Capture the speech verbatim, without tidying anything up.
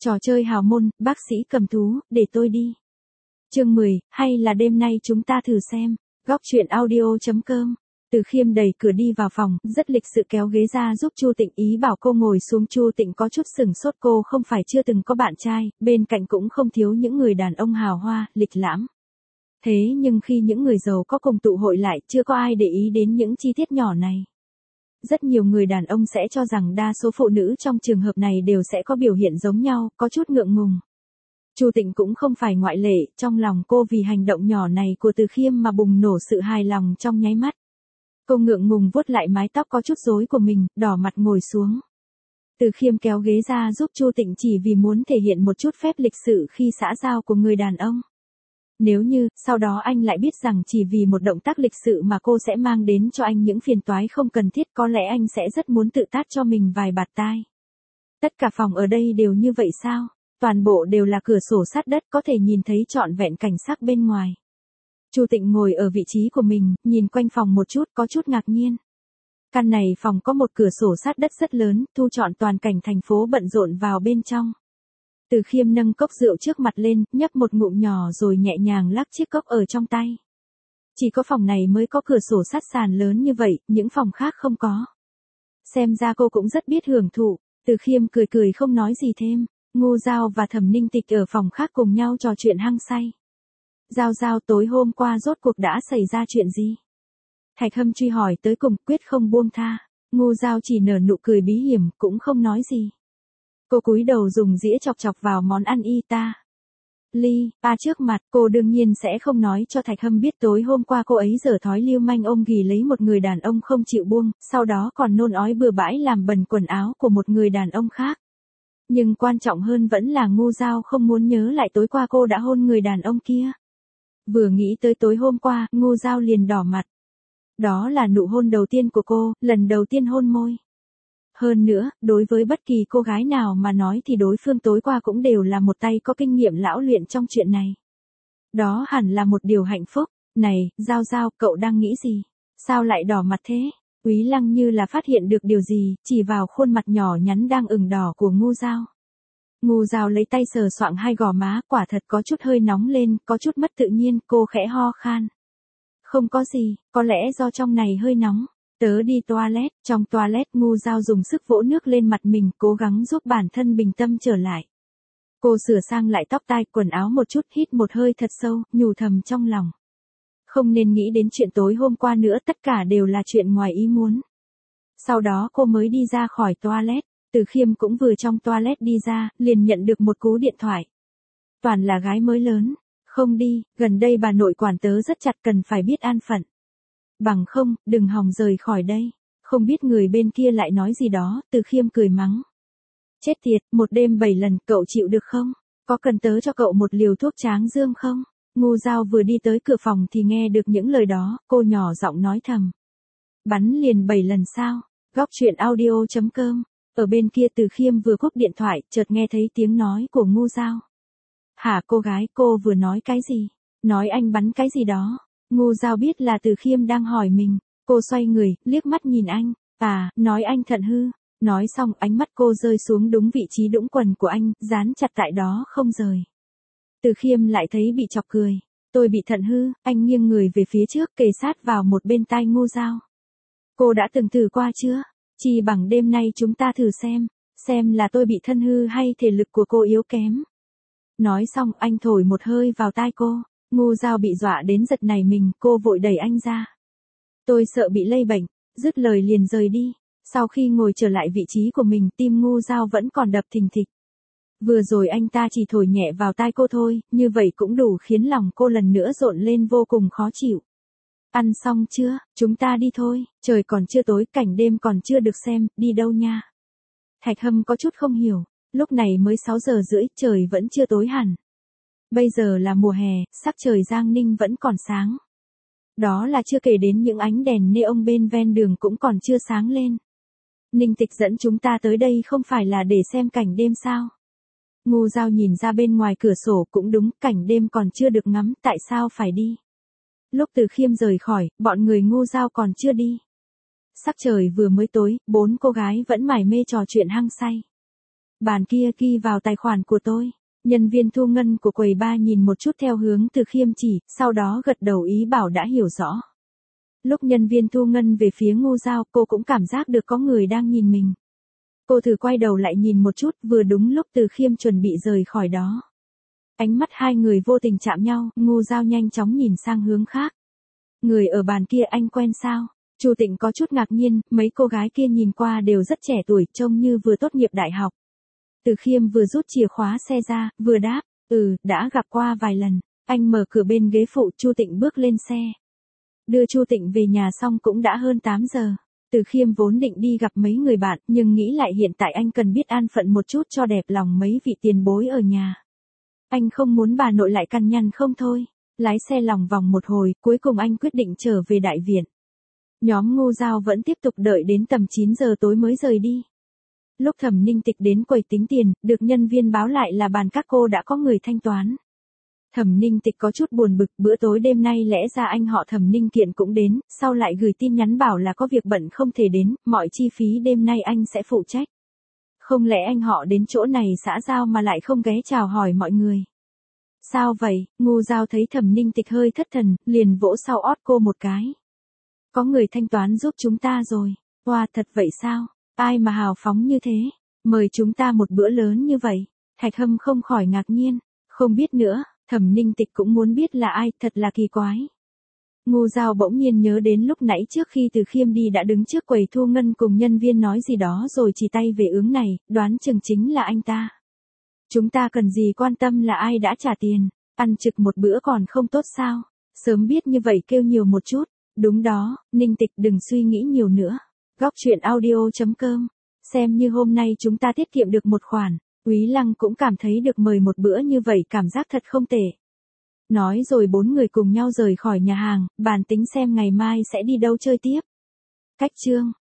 Trò chơi hào môn, bác sĩ cầm thú, để tôi đi. Chương mười, hay là đêm nay chúng ta thử xem. Góc truyện audio.com. Từ Khiêm đẩy cửa đi vào phòng, rất lịch sự kéo ghế ra giúp Chu Tịnh, ý bảo cô ngồi xuống. Chu Tịnh có chút sửng sốt, cô không phải chưa từng có bạn trai, bên cạnh cũng không thiếu những người đàn ông hào hoa, lịch lãm. Thế nhưng khi những người giàu có cùng tụ hội lại, chưa có ai để ý đến những chi tiết nhỏ này. Rất nhiều người đàn ông sẽ cho rằng đa số phụ nữ trong trường hợp này đều sẽ có biểu hiện giống nhau, có chút ngượng ngùng. Chu Tịnh cũng không phải ngoại lệ, trong lòng cô vì hành động nhỏ này của Từ Khiêm mà bùng nổ sự hài lòng trong nháy mắt. Cô ngượng ngùng vuốt lại mái tóc có chút rối của mình, đỏ mặt ngồi xuống. Từ Khiêm kéo ghế ra giúp Chu Tịnh chỉ vì muốn thể hiện một chút phép lịch sự khi xã giao của người đàn ông. Nếu như, sau đó anh lại biết rằng chỉ vì một động tác lịch sự mà cô sẽ mang đến cho anh những phiền toái không cần thiết, có lẽ anh sẽ rất muốn tự tát cho mình vài bạt tai. Tất cả phòng ở đây đều như vậy sao? Toàn bộ đều là cửa sổ sát đất, có thể nhìn thấy trọn vẹn cảnh sắc bên ngoài. Chu Tịnh ngồi ở vị trí của mình, nhìn quanh phòng một chút, có chút ngạc nhiên. Căn này phòng có một cửa sổ sát đất rất lớn, thu trọn toàn cảnh thành phố bận rộn vào bên trong. Từ Khiêm nâng cốc rượu trước mặt lên, nhấp một ngụm nhỏ rồi nhẹ nhàng lắc chiếc cốc ở trong tay. Chỉ có phòng này mới có cửa sổ sát sàn lớn như vậy, những phòng khác không có. Xem ra cô cũng rất biết hưởng thụ. Từ Khiêm cười cười không nói gì thêm. Ngô Giao và Thẩm Ninh Tịch ở phòng khác cùng nhau trò chuyện hăng say. Giao Giao, tối hôm qua rốt cuộc đã xảy ra chuyện gì? Thạch Hâm truy hỏi tới cùng, quyết không buông tha. Ngô Giao chỉ nở nụ cười bí hiểm, cũng không nói gì. Cô cúi đầu dùng dĩa chọc chọc vào món ăn y ta. Ly, ba trước mặt, cô đương nhiên sẽ không nói cho Thạch Hâm biết tối hôm qua cô ấy dở thói lưu manh ôm ghì lấy một người đàn ông không chịu buông, sau đó còn nôn ói bừa bãi làm bẩn quần áo của một người đàn ông khác. Nhưng quan trọng hơn vẫn là Ngô Giao không muốn nhớ lại tối qua cô đã hôn người đàn ông kia. Vừa nghĩ tới tối hôm qua, Ngô Giao liền đỏ mặt. Đó là nụ hôn đầu tiên của cô, lần đầu tiên hôn môi. Hơn nữa, đối với bất kỳ cô gái nào mà nói thì đối phương tối qua cũng đều là một tay có kinh nghiệm lão luyện trong chuyện này. Đó hẳn là một điều hạnh phúc. Này, Giao Giao, cậu đang nghĩ gì? Sao lại đỏ mặt thế? Úy Lăng như là phát hiện được điều gì, chỉ vào khuôn mặt nhỏ nhắn đang ửng đỏ của Ngô Giao. Ngô Giao lấy tay sờ soạng hai gò má, quả thật có chút hơi nóng lên, có chút mất tự nhiên, cô khẽ ho khan. Không có gì, có lẽ do trong này hơi nóng. Tớ đi toilet, trong toilet Ngô Giao dùng sức vỗ nước lên mặt mình, cố gắng giúp bản thân bình tâm trở lại. Cô sửa sang lại tóc tai, quần áo một chút, hít một hơi thật sâu, nhủ thầm trong lòng. Không nên nghĩ đến chuyện tối hôm qua nữa, tất cả đều là chuyện ngoài ý muốn. Sau đó cô mới đi ra khỏi toilet. Từ Khiêm cũng vừa trong toilet đi ra, liền nhận được một cú điện thoại. Toàn là gái mới lớn. Không đi, gần đây bà nội quản tớ rất chặt, cần phải biết an phận. Bằng không, đừng hòng rời khỏi đây. Không biết người bên kia lại nói gì đó, Từ Khiêm cười mắng. Chết tiệt, một đêm bảy lần, cậu chịu được không? Có cần tớ cho cậu một liều thuốc tráng dương không? Ngô Giao vừa đi tới cửa phòng thì nghe được những lời đó, cô nhỏ giọng nói thầm. Bắn liền bảy lần sao? Góc truyện audio.com. Ở bên kia Từ Khiêm vừa cúp điện thoại, chợt nghe thấy tiếng nói của Ngô Giao. Hả cô gái, cô vừa nói cái gì? Nói anh bắn cái gì đó? Ngô Giao biết là Từ Khiêm đang hỏi mình. Cô xoay người, liếc mắt nhìn anh. À, nói anh thận hư. Nói xong, ánh mắt cô rơi xuống đúng vị trí đũng quần của anh, dán chặt tại đó không rời. Từ Khiêm lại thấy bị chọc cười. Tôi bị thận hư, anh nghiêng người về phía trước, kề sát vào một bên tai Ngô Giao. Cô đã từng thử qua chưa? Chỉ bằng đêm nay chúng ta thử xem, xem là tôi bị thân hư hay thể lực của cô yếu kém. Nói xong, anh thổi một hơi vào tai cô. Ngô Giao bị dọa đến giật nảy mình, cô vội đẩy anh ra. Tôi sợ bị lây bệnh, dứt lời liền rời đi. Sau khi ngồi trở lại vị trí của mình, tim Ngô Giao vẫn còn đập thình thịch. Vừa rồi anh ta chỉ thổi nhẹ vào tai cô thôi, như vậy cũng đủ khiến lòng cô lần nữa rộn lên vô cùng khó chịu. Ăn xong chưa, chúng ta đi thôi, trời còn chưa tối, cảnh đêm còn chưa được xem, đi đâu nha. Thạch Hâm có chút không hiểu, lúc này mới sáu giờ rưỡi, trời vẫn chưa tối hẳn. Bây giờ là mùa hè, sắc trời Giang Ninh vẫn còn sáng. Đó là chưa kể đến những ánh đèn neon bên ven đường cũng còn chưa sáng lên. Ninh Tịch dẫn chúng ta tới đây không phải là để xem cảnh đêm sao? Ngô Giao nhìn ra bên ngoài cửa sổ, cũng đúng, cảnh đêm còn chưa được ngắm, tại sao phải đi? Lúc Từ Khiêm rời khỏi, bọn người Ngô Giao còn chưa đi. Sắc trời vừa mới tối, bốn cô gái vẫn mải mê trò chuyện hăng say. bàn kia ghi vào tài khoản của tôi. Nhân viên thu ngân của quầy ba nhìn một chút theo hướng Từ Khiêm chỉ, sau đó gật đầu ý bảo đã hiểu rõ. Lúc nhân viên thu ngân về phía Ngô Giao, cô cũng cảm giác được có người đang nhìn mình. Cô thử quay đầu lại nhìn một chút, vừa đúng lúc Từ Khiêm chuẩn bị rời khỏi đó. Ánh mắt hai người vô tình chạm nhau, Ngô Giao nhanh chóng nhìn sang hướng khác. Người ở bàn kia anh quen sao? Chu Tịnh có chút ngạc nhiên, mấy cô gái kia nhìn qua đều rất trẻ tuổi, trông như vừa tốt nghiệp đại học. Từ Khiêm vừa rút chìa khóa xe ra, vừa đáp, ừ, đã gặp qua vài lần. Anh mở cửa bên ghế phụ, Chu Tịnh bước lên xe. Đưa Chu Tịnh về nhà xong cũng đã hơn tám giờ. Từ Khiêm vốn định đi gặp mấy người bạn, nhưng nghĩ lại hiện tại anh cần biết an phận một chút cho đẹp lòng mấy vị tiền bối ở nhà. Anh không muốn bà nội lại cằn nhằn không thôi. Lái xe lòng vòng một hồi, cuối cùng anh quyết định trở về đại viện. Nhóm Ngô Giao vẫn tiếp tục đợi đến tầm chín giờ tối mới rời đi. Lúc Thẩm Ninh Tịch đến quầy tính tiền, được nhân viên báo lại là bàn các cô đã có người thanh toán. Thẩm Ninh Tịch có chút buồn bực, bữa tối đêm nay lẽ ra anh họ Thẩm Ninh Kiện cũng đến, sau lại gửi tin nhắn bảo là có việc bận không thể đến, mọi chi phí đêm nay anh sẽ phụ trách. Không lẽ anh họ đến chỗ này xã giao mà lại không ghé chào hỏi mọi người? Sao vậy? Ngô Giao thấy Thẩm Ninh Tịch hơi thất thần, liền vỗ sau ót cô một cái. Có người thanh toán giúp chúng ta rồi. Wow, thật vậy sao? Ai mà hào phóng như thế? Mời chúng ta một bữa lớn như vậy. Thạch Hâm không khỏi ngạc nhiên. Không biết nữa, Thẩm Ninh Tịch cũng muốn biết là ai, thật là kỳ quái. Ngô Giao bỗng nhiên nhớ đến lúc nãy trước khi Từ Khiêm đi đã đứng trước quầy thu ngân cùng nhân viên nói gì đó rồi chỉ tay về hướng này, đoán chừng chính là anh ta. Chúng ta cần gì quan tâm là ai đã trả tiền, ăn trực một bữa còn không tốt sao? Sớm biết như vậy kêu nhiều một chút. Đúng đó, Ninh Tịch đừng suy nghĩ nhiều nữa. Góc truyện audio chấm com. Xem như hôm nay chúng ta tiết kiệm được một khoản. Úy Lăng cũng cảm thấy được mời một bữa như vậy cảm giác thật không tệ. Nói rồi bốn người cùng nhau rời khỏi nhà hàng, bàn tính xem ngày mai sẽ đi đâu chơi tiếp. Cách chương